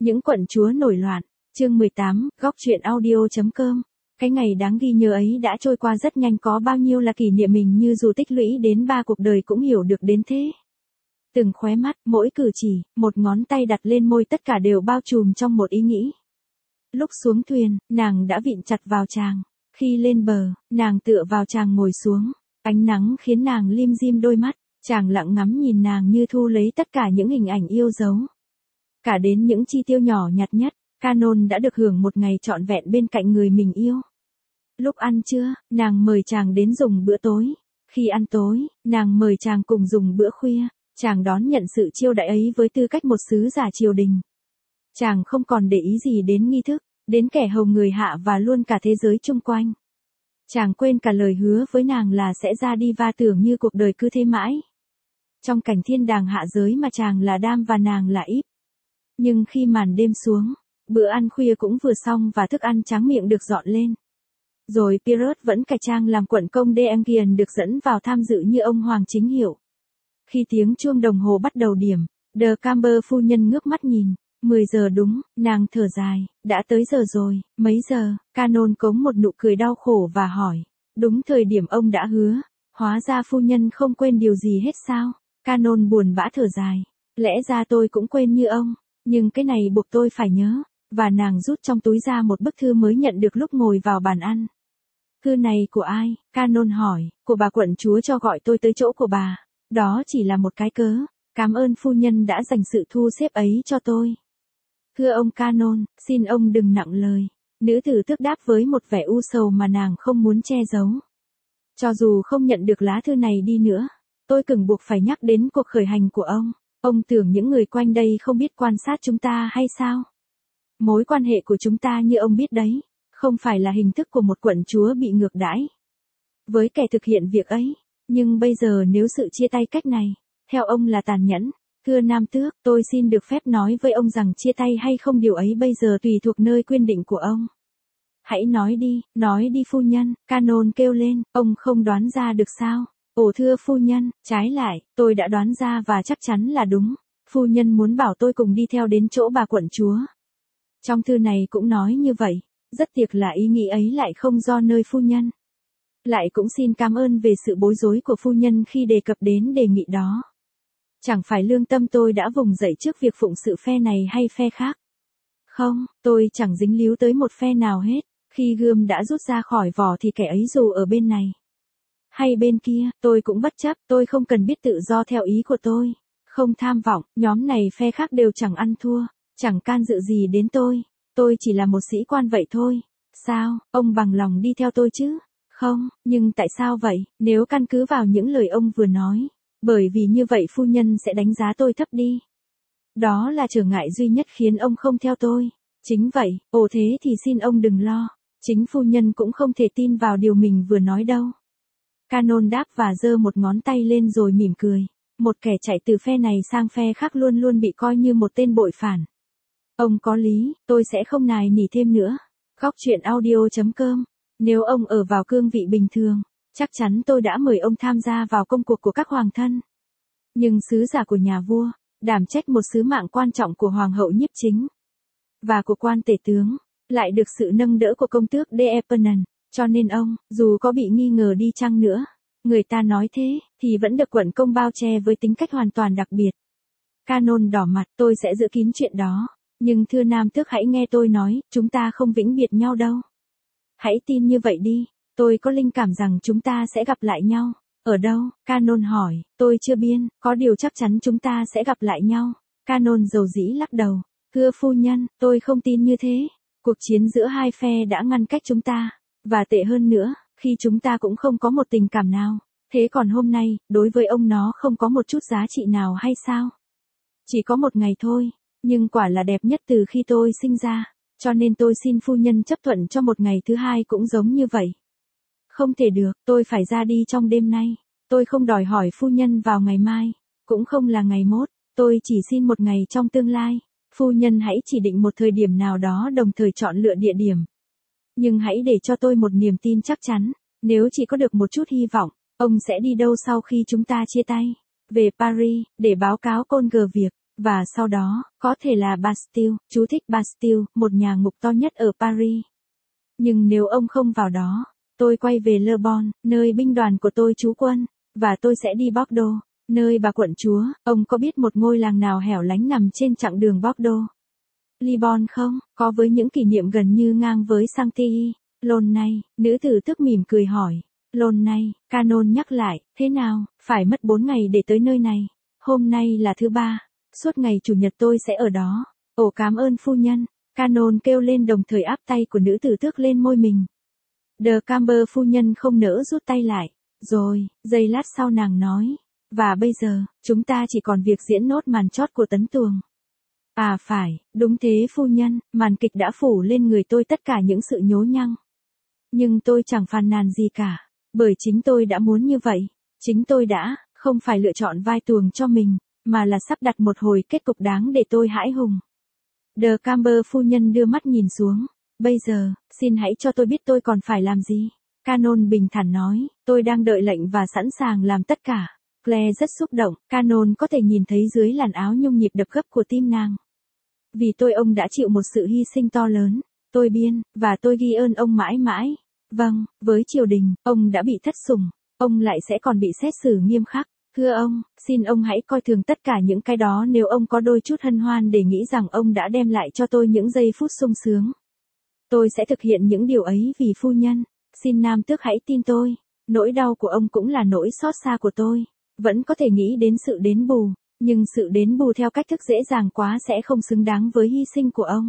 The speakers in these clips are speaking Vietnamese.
Những quận chúa nổi loạn, chương 18, góc truyện audio.com. Cái ngày đáng ghi nhớ ấy đã trôi qua rất nhanh, có bao nhiêu là kỷ niệm mình như dù tích lũy đến 3 cuộc đời cũng hiểu được đến thế. Từng khóe mắt, mỗi cử chỉ, một ngón tay đặt lên môi tất cả đều bao trùm trong một ý nghĩ. Lúc xuống thuyền, nàng đã vịn chặt vào chàng. Khi lên bờ, nàng tựa vào chàng ngồi xuống. Ánh nắng khiến nàng lim dim đôi mắt, chàng lặng ngắm nhìn nàng như thu lấy tất cả những hình ảnh yêu dấu. Cả đến những chi tiêu nhỏ nhặt nhất, Canon đã được hưởng một ngày trọn vẹn bên cạnh người mình yêu. Lúc ăn trưa, nàng mời chàng đến dùng bữa tối. Khi ăn tối, nàng mời chàng cùng dùng bữa khuya. Chàng đón nhận sự chiêu đãi ấy với tư cách một sứ giả triều đình. Chàng không còn để ý gì đến nghi thức, đến kẻ hầu người hạ và luôn cả thế giới chung quanh. Chàng quên cả lời hứa với nàng là sẽ ra đi và tưởng như cuộc đời cứ thế mãi. Trong cảnh thiên đàng hạ giới mà chàng là Đam và nàng là Íp. Nhưng khi màn đêm xuống, bữa ăn khuya cũng vừa xong và thức ăn tráng miệng được dọn lên. Rồi Pirot vẫn cải trang làm quận công de Enghien được dẫn vào tham dự như ông hoàng chính hiệu. Khi tiếng chuông đồng hồ bắt đầu điểm, De Camber phu nhân ngước mắt nhìn. 10 giờ đúng, nàng thở dài, đã tới giờ rồi, mấy giờ? Canon cống một nụ cười đau khổ và hỏi. Đúng thời điểm ông đã hứa, hóa ra phu nhân không quên điều gì hết sao? Canon buồn bã thở dài. Lẽ ra tôi cũng quên như ông, nhưng cái này buộc tôi phải nhớ. Và nàng rút trong túi ra một bức thư mới nhận được lúc ngồi vào bàn ăn. Thư này của ai? Canon hỏi. Của bà quận chúa cho gọi tôi tới chỗ của bà. Đó chỉ là một cái cớ. Cảm ơn phu nhân đã dành sự thu xếp ấy cho tôi. Thưa ông Canon, xin ông đừng nặng lời. Nữ tử tước đáp với một vẻ u sầu mà nàng không muốn che giấu. Cho dù không nhận được lá thư này đi nữa, tôi cứng buộc phải nhắc đến cuộc khởi hành của ông. Ông tưởng những người quanh đây không biết quan sát chúng ta hay sao? Mối quan hệ của chúng ta như ông biết đấy, không phải là hình thức của một quận chúa bị ngược đãi với kẻ thực hiện việc ấy. Nhưng bây giờ nếu sự chia tay cách này, theo ông là tàn nhẫn. Thưa Nam Tước, tôi xin được phép nói với ông rằng chia tay hay không điều ấy bây giờ tùy thuộc nơi quyết định của ông. Hãy nói đi phu nhân, Canon kêu lên, ông không đoán ra được sao? Ồ thưa phu nhân, trái lại, tôi đã đoán ra và chắc chắn là đúng. Phu nhân muốn bảo tôi cùng đi theo đến chỗ bà quận chúa. Trong thư này cũng nói như vậy, rất tiếc là ý nghĩ ấy lại không do nơi phu nhân. Lại cũng xin cảm ơn về sự bối rối của phu nhân khi đề cập đến đề nghị đó. Chẳng phải lương tâm tôi đã vùng dậy trước việc phụng sự phe này hay phe khác. Không, tôi chẳng dính líu tới một phe nào hết. Khi gươm đã rút ra khỏi vỏ thì kẻ ấy dù ở bên này hay bên kia, tôi cũng bất chấp, tôi không cần biết tự do theo ý của tôi. Không tham vọng, nhóm này phe khác đều chẳng ăn thua, chẳng can dự gì đến tôi chỉ là một sĩ quan vậy thôi. Sao, ông bằng lòng đi theo tôi chứ? Không, nhưng tại sao vậy, nếu căn cứ vào những lời ông vừa nói? Bởi vì như vậy phu nhân sẽ đánh giá tôi thấp đi. Đó là trở ngại duy nhất khiến ông không theo tôi. Chính vậy, ồ thế thì xin ông đừng lo. Chính phu nhân cũng không thể tin vào điều mình vừa nói đâu. Canon đáp và giơ một ngón tay lên rồi mỉm cười. Một kẻ chạy từ phe này sang phe khác luôn luôn bị coi như một tên bội phản. Ông có lý, tôi sẽ không nài nỉ thêm nữa. Góc truyện audio.com. Nếu ông ở vào cương vị bình thường, chắc chắn tôi đã mời ông tham gia vào công cuộc của các hoàng thân. Nhưng sứ giả của nhà vua, đảm trách một sứ mạng quan trọng của hoàng hậu nhiếp chính và của quan tể tướng, lại được sự nâng đỡ của công tước de Epernay, cho nên ông, dù có bị nghi ngờ đi chăng nữa, người ta nói thế, thì vẫn được quận công bao che với tính cách hoàn toàn đặc biệt. Canon đỏ mặt, tôi sẽ giữ kín chuyện đó, nhưng thưa Nam Tước hãy nghe tôi nói, chúng ta không vĩnh biệt nhau đâu. Hãy tin như vậy đi, tôi có linh cảm rằng chúng ta sẽ gặp lại nhau. Ở đâu? Canon hỏi, tôi chưa biết, có điều chắc chắn chúng ta sẽ gặp lại nhau. Canon dầu dĩ lắc đầu, thưa phu nhân, tôi không tin như thế. Cuộc chiến giữa hai phe đã ngăn cách chúng ta, và tệ hơn nữa, khi chúng ta cũng không có một tình cảm nào. Thế còn hôm nay, đối với ông nó không có một chút giá trị nào hay sao? Chỉ có một ngày thôi, nhưng quả là đẹp nhất từ khi tôi sinh ra, cho nên tôi xin phu nhân chấp thuận cho một ngày thứ hai cũng giống như vậy. Không thể được, tôi phải ra đi trong đêm nay. Tôi không đòi hỏi phu nhân vào ngày mai, cũng không là ngày mốt, tôi chỉ xin một ngày trong tương lai. Phu nhân hãy chỉ định một thời điểm nào đó đồng thời chọn lựa địa điểm. Nhưng hãy để cho tôi một niềm tin chắc chắn, nếu chỉ có được một chút hy vọng, ông sẽ đi đâu sau khi chúng ta chia tay? Về Paris, để báo cáo Conge việc Và sau đó, có thể là Bastille, chú thích Bastille, một nhà ngục to nhất ở Paris. Nhưng nếu ông không vào đó, tôi quay về Le Bon, nơi binh đoàn của tôi trú quân, và tôi sẽ đi Bordeaux, nơi bà quận chúa. Ông có biết một ngôi làng nào hẻo lánh nằm trên chặng đường Bordeaux, Lisbonne không? Có với những kỷ niệm gần như ngang với Chantilly. Launay, nữ tử tức mỉm cười hỏi. Launay, Canon nhắc lại, thế nào, phải mất 4 ngày để tới nơi này. Hôm nay là thứ ba, suốt ngày chủ nhật tôi sẽ ở đó. Ồ cảm ơn phu nhân. Canon kêu lên đồng thời áp tay của nữ tử tước lên môi mình. De Camber phu nhân không nỡ rút tay lại. Rồi, giây lát sau nàng nói. Và bây giờ, chúng ta chỉ còn việc diễn nốt màn chót của tấn tuồng. À phải, đúng thế phu nhân, màn kịch đã phủ lên người tôi tất cả những sự nhố nhăng. Nhưng tôi chẳng phàn nàn gì cả, bởi chính tôi đã muốn như vậy. Chính tôi đã, không phải lựa chọn vai tuồng cho mình, mà là sắp đặt một hồi kết cục đáng để tôi hãi hùng. De Camber phu nhân đưa mắt nhìn xuống. Bây giờ, xin hãy cho tôi biết tôi còn phải làm gì. Canon bình thản nói, tôi đang đợi lệnh và sẵn sàng làm tất cả. Claire rất xúc động, Canon có thể nhìn thấy dưới làn áo nhung nhịp đập gấp của tim nàng. Vì tôi ông đã chịu một sự hy sinh to lớn, tôi biên, và tôi ghi ơn ông mãi mãi. Vâng, với triều đình, ông đã bị thất sủng, ông lại sẽ còn bị xét xử nghiêm khắc. Thưa ông, xin ông hãy coi thường tất cả những cái đó nếu ông có đôi chút hân hoan để nghĩ rằng ông đã đem lại cho tôi những giây phút sung sướng. Tôi sẽ thực hiện những điều ấy vì phu nhân, xin nam tước hãy tin tôi, nỗi đau của ông cũng là nỗi xót xa của tôi. Vẫn có thể nghĩ đến sự đền bù, nhưng sự đền bù theo cách thức dễ dàng quá sẽ không xứng đáng với hy sinh của ông.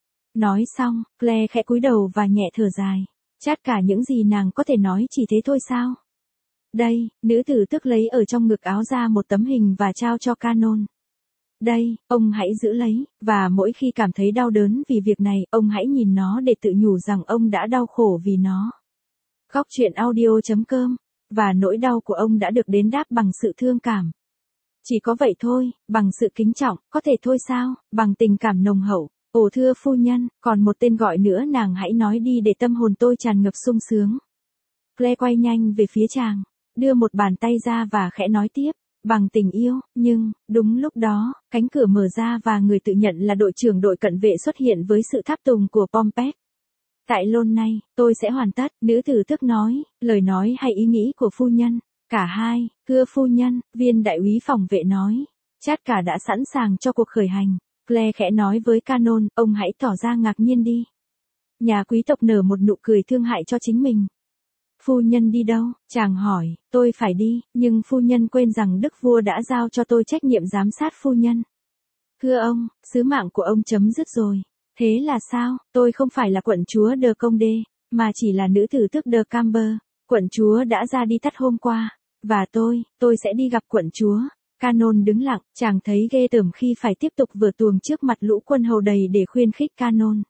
Nói xong, Claire khẽ cúi đầu và nhẹ thở dài. Chát cả những gì nàng có thể nói chỉ thế thôi sao? Đây, nữ tử tức lấy ở trong ngực áo ra một tấm hình và trao cho Canon. Đây, ông hãy giữ lấy, và mỗi khi cảm thấy đau đớn vì việc này, ông hãy nhìn nó để tự nhủ rằng ông đã đau khổ vì nó. Góc truyện audio.com. Và nỗi đau của ông đã được đền đáp bằng sự thương cảm. Chỉ có vậy thôi, bằng sự kính trọng, có thể thôi sao, bằng tình cảm nồng hậu. Ồ thưa phu nhân, còn một tên gọi nữa nàng hãy nói đi để tâm hồn tôi tràn ngập sung sướng. Claire quay nhanh về phía chàng, đưa một bàn tay ra và khẽ nói tiếp, bằng tình yêu, nhưng, đúng lúc đó, cánh cửa mở ra và người tự nhận là đội trưởng đội cận vệ xuất hiện với sự tháp tùng của Pompet. Tại Launay, tôi sẽ hoàn tất, nữ tử tước nói, lời nói hay ý nghĩ của phu nhân. Cả hai, thưa phu nhân, viên đại úy phòng vệ nói. Chát cả đã sẵn sàng cho cuộc khởi hành. Claire khẽ nói với Canon, ông hãy tỏ ra ngạc nhiên đi. Nhà quý tộc nở một nụ cười thương hại cho chính mình. Phu nhân đi đâu? Chàng hỏi, tôi phải đi, nhưng phu nhân quên rằng đức vua đã giao cho tôi trách nhiệm giám sát phu nhân. Thưa ông, sứ mạng của ông chấm dứt rồi. Thế là sao? Tôi không phải là quận chúa de Condé, mà chỉ là nữ tử tước de Camber. Quận chúa đã ra đi tắt hôm qua. Và tôi sẽ đi gặp quận chúa. Canon đứng lặng, chàng thấy ghê tởm khi phải tiếp tục vừa tuồng trước mặt lũ quân hầu đầy để khuyên khích Canon.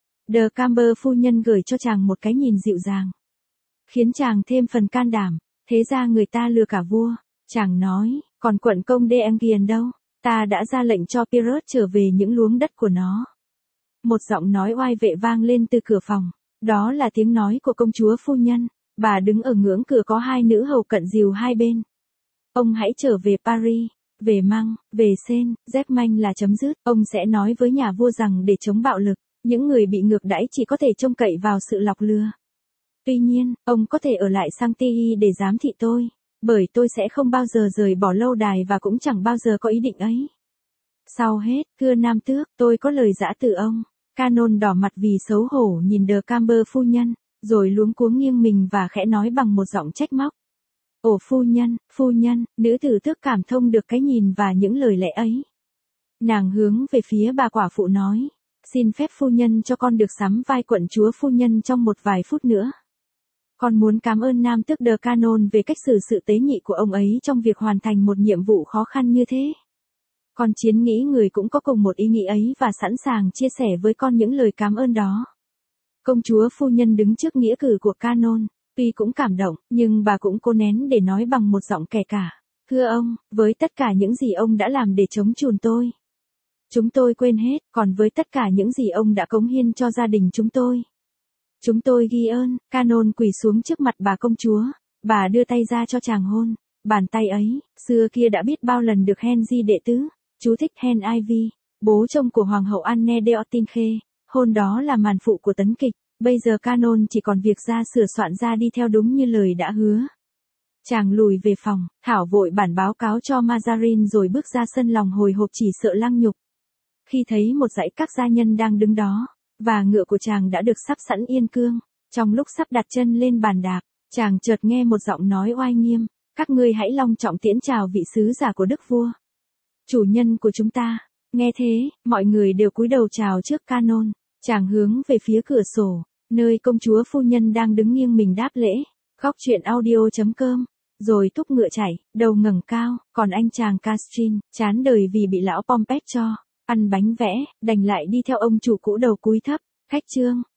De Camber phu nhân gửi cho chàng một cái nhìn dịu dàng, khiến chàng thêm phần can đảm. Thế ra người ta lừa cả vua. Chàng nói, còn quận công de Enghien đâu? Ta đã ra lệnh cho Pirot trở về những luống đất của nó. Một giọng nói oai vệ vang lên từ cửa phòng. Đó là tiếng nói của công chúa phu nhân. Bà đứng ở ngưỡng cửa có hai nữ hầu cận dìu hai bên. Ông hãy trở về Paris, về Măng, về Seine, Germain là chấm dứt. Ông sẽ nói với nhà vua rằng để chống bạo lực, những người bị ngược đãi chỉ có thể trông cậy vào sự lọc lừa. Tuy nhiên, ông có thể ở lại Chantilly để giám thị tôi, bởi tôi sẽ không bao giờ rời bỏ lâu đài và cũng chẳng bao giờ có ý định ấy. Sau hết, thưa nam tước, tôi có lời giã từ ông. Canon đỏ mặt vì xấu hổ nhìn De Camber phu nhân, rồi luống cuống nghiêng mình và khẽ nói bằng một giọng trách móc. Ồ phu nhân, nữ tử tước cảm thông được cái nhìn và những lời lẽ ấy. Nàng hướng về phía bà quả phụ nói, xin phép phu nhân cho con được sắm vai quận chúa phu nhân trong một vài phút nữa. Con muốn cảm ơn nam tước de Canon về cách xử sự tế nhị của ông ấy trong việc hoàn thành một nhiệm vụ khó khăn như thế. Con chiến nghĩ người cũng có cùng một ý nghĩ ấy và sẵn sàng chia sẻ với con những lời cảm ơn đó. Công chúa phu nhân đứng trước nghĩa cử của Canon, tuy cũng cảm động, nhưng bà cũng cố nén để nói bằng một giọng kẻ cả. Thưa ông, với tất cả những gì ông đã làm để chống chùn tôi, chúng tôi quên hết, còn với tất cả những gì ông đã cống hiến cho gia đình chúng tôi ghi ơn. Canon quỳ xuống trước mặt bà công chúa, bà đưa tay ra cho chàng hôn. Bàn tay ấy, xưa kia đã biết bao lần được Henry đệ tứ, Chú thích Hen Ivy, bố chồng của Hoàng hậu Anne d'Autinche, hôn đó là màn phụ của tấn kịch, bây giờ Canon chỉ còn việc ra sửa soạn ra đi theo đúng như lời đã hứa. Chàng lùi về phòng, Thảo vội bản báo cáo cho Mazarin rồi bước ra sân lòng hồi hộp chỉ sợ lăng nhục. Khi thấy một dãy các gia nhân đang đứng đó, và ngựa của chàng đã được sắp sẵn yên cương, trong lúc sắp đặt chân lên bàn đạp, chàng chợt nghe một giọng nói oai nghiêm, các ngươi hãy long trọng tiễn chào vị sứ giả của đức vua. Chủ nhân của chúng ta. Nghe thế, mọi người đều cúi đầu chào trước Canon, chàng hướng về phía cửa sổ, nơi công chúa phu nhân đang đứng nghiêng mình đáp lễ. Góc truyện audio.com, rồi thúc ngựa chạy, đầu ngẩng cao, còn anh chàng Castrin, chán đời vì bị lão Pompet cho ăn bánh vẽ, đành lại đi theo ông chủ cũ đầu cúi thấp. Khách trương,